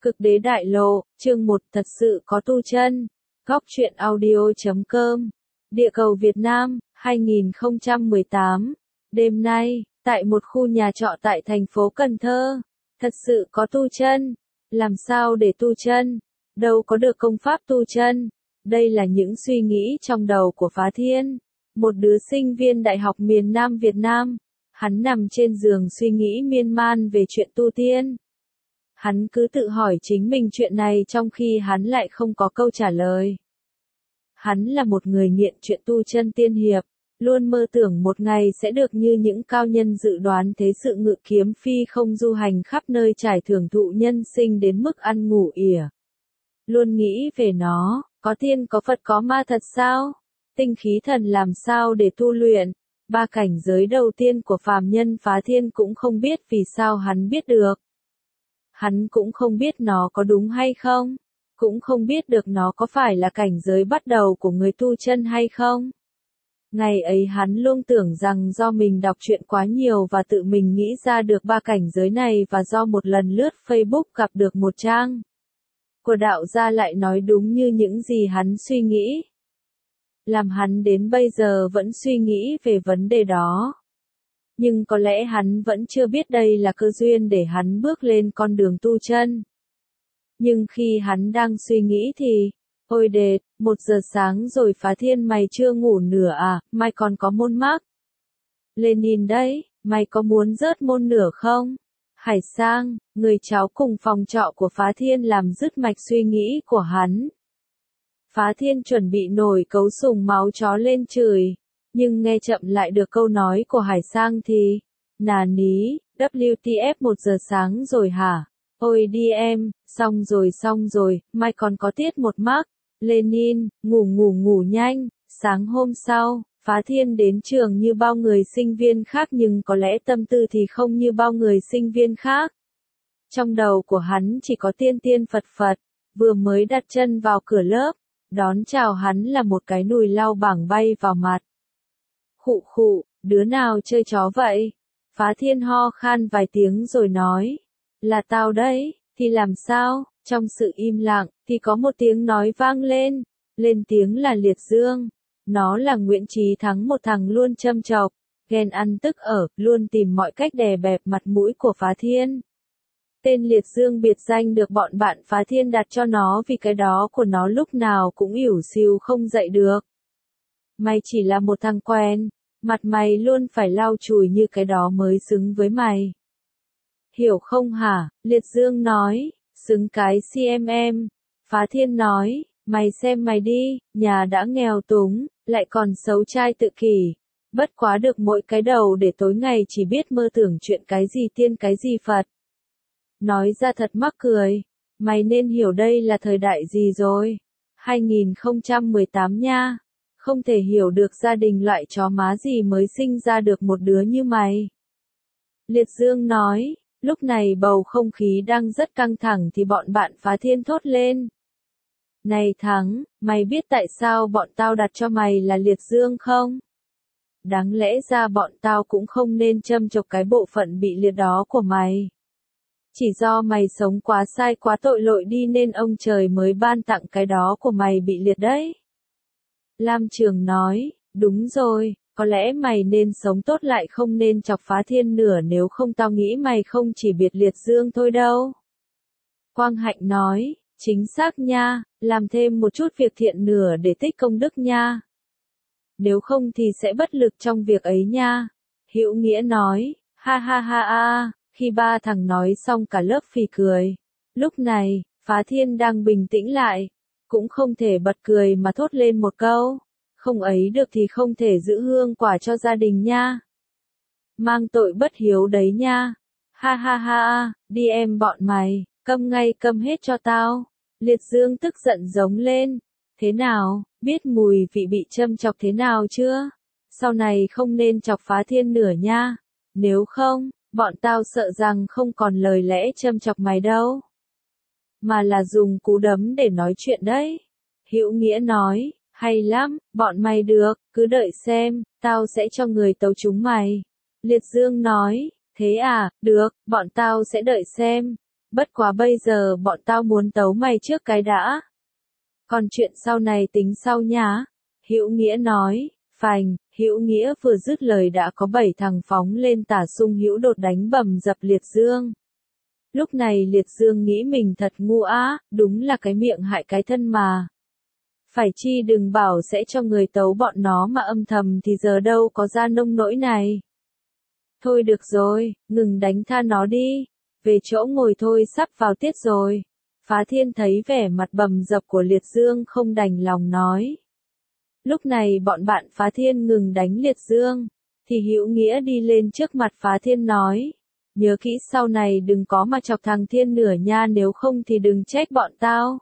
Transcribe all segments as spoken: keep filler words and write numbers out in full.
Cực đế đại lộ, chương một thật sự có tu chân. Góc truyện audio.com. Địa cầu Việt Nam, hai nghìn không trăm mười tám. Đêm nay, tại một khu nhà trọ tại thành phố Cần Thơ. Thật sự có tu chân. Làm sao để tu chân? Đâu có được công pháp tu chân. Đây là những suy nghĩ trong đầu của Phá Thiên. Một đứa sinh viên đại học miền Nam Việt Nam. Hắn nằm trên giường suy nghĩ miên man về chuyện tu tiên. Hắn cứ tự hỏi chính mình chuyện này trong khi hắn lại không có câu trả lời. Hắn là một người nghiện chuyện tu chân tiên hiệp, luôn mơ tưởng một ngày sẽ được như những cao nhân dự đoán thế sự ngự kiếm phi không du hành khắp nơi trải thưởng thụ nhân sinh đến mức ăn ngủ ỉa. Luôn nghĩ về nó, có tiên có Phật có ma thật sao? Tinh khí thần làm sao để tu luyện? Ba cảnh giới đầu tiên của phàm nhân Phá Thiên cũng không biết vì sao hắn biết được. Hắn cũng không biết nó có đúng hay không, cũng không biết được nó có phải là cảnh giới bắt đầu của người tu chân hay không. Ngày ấy hắn luôn tưởng rằng do mình đọc truyện quá nhiều và tự mình nghĩ ra được ba cảnh giới này và do một lần lướt Facebook gặp được một trang của đạo gia lại nói đúng như những gì hắn suy nghĩ. Làm hắn đến bây giờ vẫn suy nghĩ về vấn đề đó. Nhưng có lẽ hắn vẫn chưa biết đây là cơ duyên để hắn bước lên con đường tu chân. Nhưng khi hắn đang suy nghĩ thì, ôi đệt, một giờ sáng rồi Phá Thiên mày chưa ngủ nửa à, mai còn có môn mác. Lenin đấy, mày có muốn rớt môn nửa không? Hải Sang, người cháu cùng phòng trọ của Phá Thiên làm dứt mạch suy nghĩ của hắn. Phá Thiên chuẩn bị nổi cấu sùng máu chó lên chửi. Nhưng nghe chậm lại được câu nói của Hải Sang thì, nà ní, W T F một giờ sáng rồi hả? Ôi đi em, xong rồi xong rồi, mai còn có tiết một mác. Lenin, ngủ ngủ ngủ nhanh. Sáng hôm sau, Phá Thiên đến trường như bao người sinh viên khác nhưng có lẽ tâm tư thì không như bao người sinh viên khác. Trong đầu của hắn chỉ có tiên tiên Phật Phật, vừa mới đặt chân vào cửa lớp, đón chào hắn là một cái nùi lau bảng bay vào mặt. Khụ khụ, đứa nào chơi chó vậy? Phá Thiên ho khan vài tiếng rồi nói. Là tao đấy, thì làm sao? Trong sự im lặng, thì có một tiếng nói vang lên. Lên tiếng là Liệt Dương. Nó là Nguyễn Chí Thắng, một thằng luôn châm chọc, ghen ăn tức ở, luôn tìm mọi cách đè bẹp mặt mũi của Phá Thiên. Tên Liệt Dương biệt danh được bọn bạn Phá Thiên đặt cho nó vì cái đó của nó lúc nào cũng ỉu xìu không dậy được. Mày chỉ là một thằng quen, mặt mày luôn phải lau chùi như cái đó mới xứng với mày. Hiểu không hả? Liệt Dương nói, xứng cái xê em em. Phá Thiên nói, mày xem mày đi, nhà đã nghèo túng, lại còn xấu trai tự kỷ. Bất quá được mỗi cái đầu để tối ngày chỉ biết mơ tưởng chuyện cái gì tiên cái gì Phật. Nói ra thật mắc cười, mày nên hiểu đây là thời đại gì rồi. hai nghìn không trăm mười tám nha. Không thể hiểu được gia đình loại chó má gì mới sinh ra được một đứa như mày. Liệt Dương nói, lúc này bầu không khí đang rất căng thẳng thì bọn bạn Phá Thiên thốt lên. Này Thắng, mày biết tại sao bọn tao đặt cho mày là Liệt Dương không? Đáng lẽ ra bọn tao cũng không nên châm chọc cái bộ phận bị liệt đó của mày. Chỉ do mày sống quá sai quá tội lỗi đi nên ông trời mới ban tặng cái đó của mày bị liệt đấy. Lam Trường nói, đúng rồi, có lẽ mày nên sống tốt lại không nên chọc Phá Thiên nửa nếu không tao nghĩ mày không chỉ biệt Liệt Dương thôi đâu. Quang Hạnh nói, chính xác nha, làm thêm một chút việc thiện nửa để tích công đức nha. Nếu không thì sẽ bất lực trong việc ấy nha. Hữu Nghĩa nói, ha ha ha ha, khi ba thằng nói xong cả lớp phì cười. Lúc này, Phá Thiên đang bình tĩnh lại. Cũng không thể bật cười mà thốt lên một câu. Không ấy được thì không thể giữ hương quả cho gia đình nha. Mang tội bất hiếu đấy nha. Ha ha ha, đi em bọn mày, câm ngay câm hết cho tao. Liệt Dương tức giận giống lên. Thế nào, biết mùi vị bị châm chọc thế nào chưa? Sau này không nên chọc Phá Thiên nửa nha. Nếu không, bọn tao sợ rằng không còn lời lẽ châm chọc mày đâu. Mà là dùng cú đấm để nói chuyện đấy. Hữu Nghĩa nói, hay lắm, bọn mày được, cứ đợi xem, tao sẽ cho người tấu chúng mày. Liệt Dương nói, thế à, được, bọn tao sẽ đợi xem. Bất quá bây giờ bọn tao muốn tấu mày trước cái đã. Còn chuyện sau này tính sau nhá. Hữu Nghĩa nói, phành, Hữu Nghĩa vừa dứt lời đã có bảy thằng phóng lên tả sung hữu đột đánh bầm dập Liệt Dương. Lúc này Liệt Dương nghĩ mình thật ngu á, đúng là cái miệng hại cái thân mà. Phải chi đừng bảo sẽ cho người tấu bọn nó mà âm thầm thì giờ đâu có ra nông nỗi này. Thôi được rồi, ngừng đánh tha nó đi. Về chỗ ngồi thôi, sắp vào tiết rồi. Phá Thiên thấy vẻ mặt bầm dập của Liệt Dương không đành lòng nói. Lúc này bọn bạn Phá Thiên ngừng đánh Liệt Dương, thì Hữu Nghĩa đi lên trước mặt Phá Thiên nói. Nhớ kỹ sau này đừng có mà chọc thằng Thiên nửa nha, nếu không thì đừng trách bọn tao.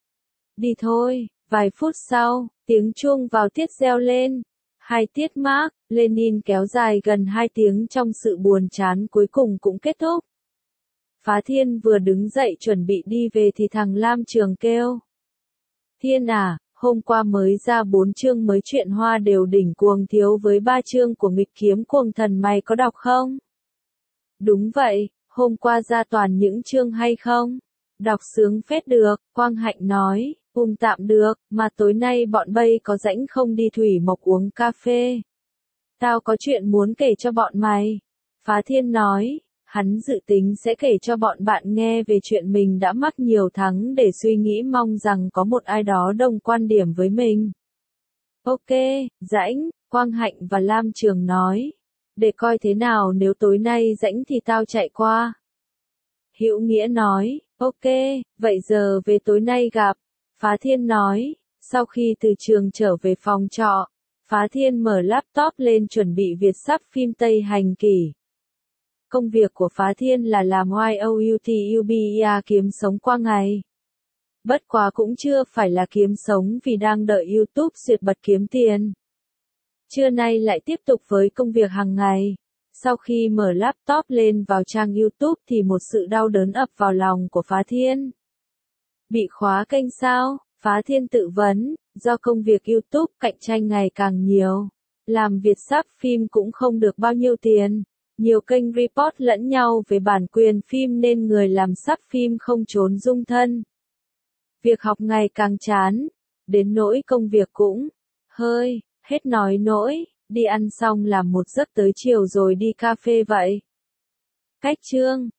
Đi thôi. Vài phút sau, tiếng chuông vào tiết reo lên. Hai tiết Mác Lênin kéo dài gần hai tiếng trong sự buồn chán cuối cùng cũng kết thúc. Phá Thiên vừa đứng dậy chuẩn bị đi về thì thằng Lam Trường kêu. Thiên à, hôm qua mới ra bốn chương mới chuyện Hoa Đều Đỉnh Cuồng Thiếu với ba chương của Nghịch Kiếm Cuồng Thần, mày có đọc không? Đúng vậy, hôm qua ra toàn những chương hay không? Đọc sướng phết được, Quang Hạnh nói. Um tạm được, mà tối nay bọn bay có rảnh không đi Thủy Mộc uống cà phê? Tao có chuyện muốn kể cho bọn mày. Phá Thiên nói, hắn dự tính sẽ kể cho bọn bạn nghe về chuyện mình đã mắc nhiều tháng để suy nghĩ, mong rằng có một ai đó đồng quan điểm với mình. Ok, rảnh, Quang Hạnh và Lam Trường nói. Để coi thế nào, nếu tối nay rảnh thì tao chạy qua. Hữu Nghĩa nói, ok, vậy giờ về tối nay gặp. Phá Thiên nói, sau khi từ trường trở về phòng trọ, Phá Thiên mở laptop lên chuẩn bị viết sắp phim Tây Hành Kỷ. Công việc của Phá Thiên là làm YouTuber kiếm sống qua ngày. Bất quá cũng chưa phải là kiếm sống vì đang đợi YouTube duyệt bật kiếm tiền. Trưa nay lại tiếp tục với công việc hàng ngày. Sau khi mở laptop lên vào trang YouTube thì một sự đau đớn ập vào lòng của Phá Thiên. Bị khóa kênh sao? Phá Thiên tự vấn, do công việc YouTube cạnh tranh ngày càng nhiều. Làm Việt sắp phim cũng không được bao nhiêu tiền. Nhiều kênh report lẫn nhau về bản quyền phim nên người làm sắp phim không trốn dung thân. Việc học ngày càng chán, đến nỗi công việc cũng hơi, hết nói nỗi, đi ăn xong làm một giấc tới chiều rồi đi cà phê vậy. Cách chương